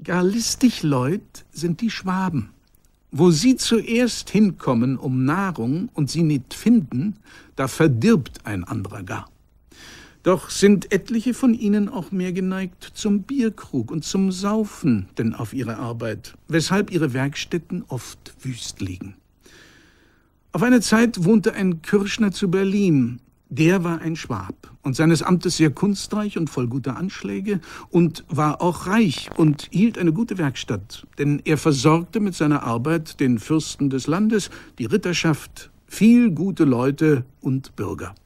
Gar listig Leut sind die Schwaben. Wo sie zuerst hinkommen um Nahrung und sie nicht finden, da verdirbt ein anderer gar. Doch sind etliche von ihnen auch mehr geneigt zum Bierkrug und zum Saufen denn auf ihre Arbeit, weshalb ihre Werkstätten oft wüst liegen. Auf eine Zeit wohnte ein Kürschner zu Berlin. Der war ein Schwab und seines Amtes sehr kunstreich und voll guter Anschläge und war auch reich und hielt eine gute Werkstatt, denn er versorgte mit seiner Arbeit den Fürsten des Landes, die Ritterschaft, viel gute Leute und Bürger.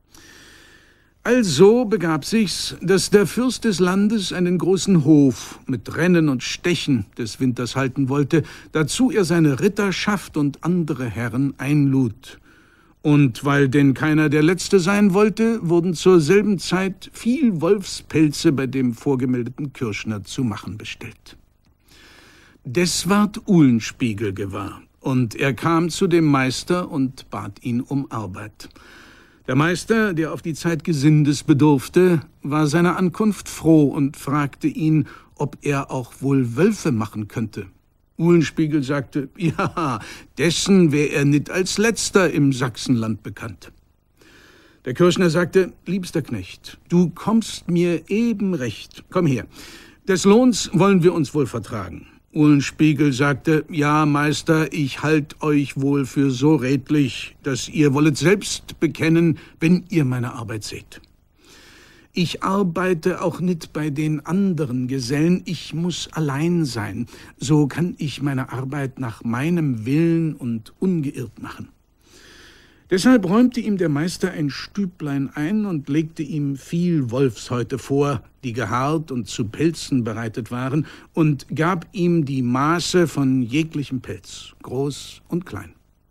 Also begab sich's, dass der Fürst des Landes einen großen Hof mit Rennen und Stechen des Winters halten wollte, dazu er seine Ritterschaft und andere Herren einlud. Und weil denn keiner der Letzte sein wollte, wurden zur selben Zeit viel Wolfspelze bei dem vorgemeldeten Kürschner zu machen bestellt. Des ward Uhlenspiegel gewahr, und er kam zu dem Meister und bat ihn um Arbeit. Der Meister, der auf die Zeit Gesindes bedurfte, war seiner Ankunft froh und fragte ihn, ob er auch wohl Wölfe machen könnte. Uhlenspiegel sagte, ja, dessen wär er nicht als Letzter im Sachsenland bekannt. Der Kürschner sagte, liebster Knecht, du kommst mir eben recht. Komm her, des Lohns wollen wir uns wohl vertragen. Uhlenspiegel sagte, ja, Meister, ich halt euch wohl für so redlich, dass ihr wollet selbst bekennen, wenn ihr meine Arbeit seht. Ich arbeite auch nicht bei den anderen Gesellen, ich muss allein sein. So kann ich meine Arbeit nach meinem Willen und ungeirrt machen. Deshalb räumte ihm der Meister ein Stüblein ein und legte ihm viel Wolfshäute vor, die gehaart und zu Pelzen bereitet waren, und gab ihm die Maße von jeglichem Pelz, groß und klein.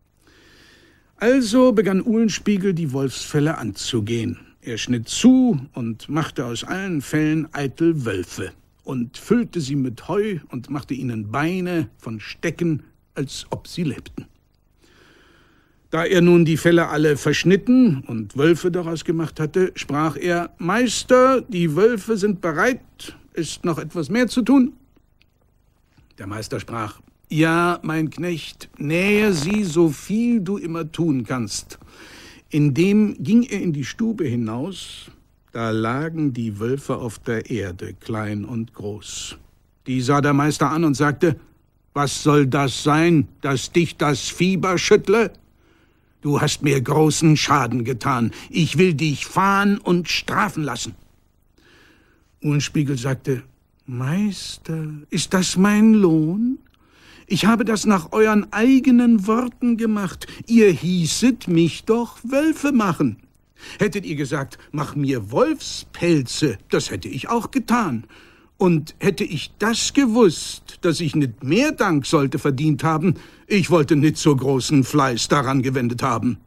Also begann Uhlenspiegel, die Wolfsfelle anzugehen. Er schnitt zu und machte aus allen Fellen eitel Wölfe und füllte sie mit Heu und machte ihnen Beine von Stecken, als ob sie lebten. Da er nun die Felle alle verschnitten und Wölfe daraus gemacht hatte, sprach er, Meister, die Wölfe sind bereit, ist noch etwas mehr zu tun? Der Meister sprach, ja, mein Knecht, nähe sie, so viel du immer tun kannst. Indem ging er in die Stube hinaus, da lagen die Wölfe auf der Erde, klein und groß. Die sah der Meister an und sagte, was soll das sein, dass dich das Fieber schüttle? Du hast mir großen Schaden getan. Ich will dich fahen und strafen lassen. Uhlenspiegel sagte, Meister, ist das mein Lohn? Ich habe das nach euren eigenen Worten gemacht. Ihr hießet mich doch Wölfe machen. Hättet ihr gesagt, mach mir Wolfspelze, das hätte ich auch getan. Und hätte ich das gewusst, dass ich nicht mehr Dank sollte verdient haben, ich wollte nicht so großen Fleiß daran gewendet haben.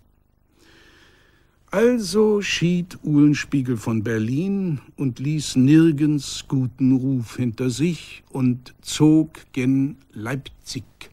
Also schied Uhlenspiegel von Berlin und ließ nirgends guten Ruf hinter sich und zog gen Leipzig.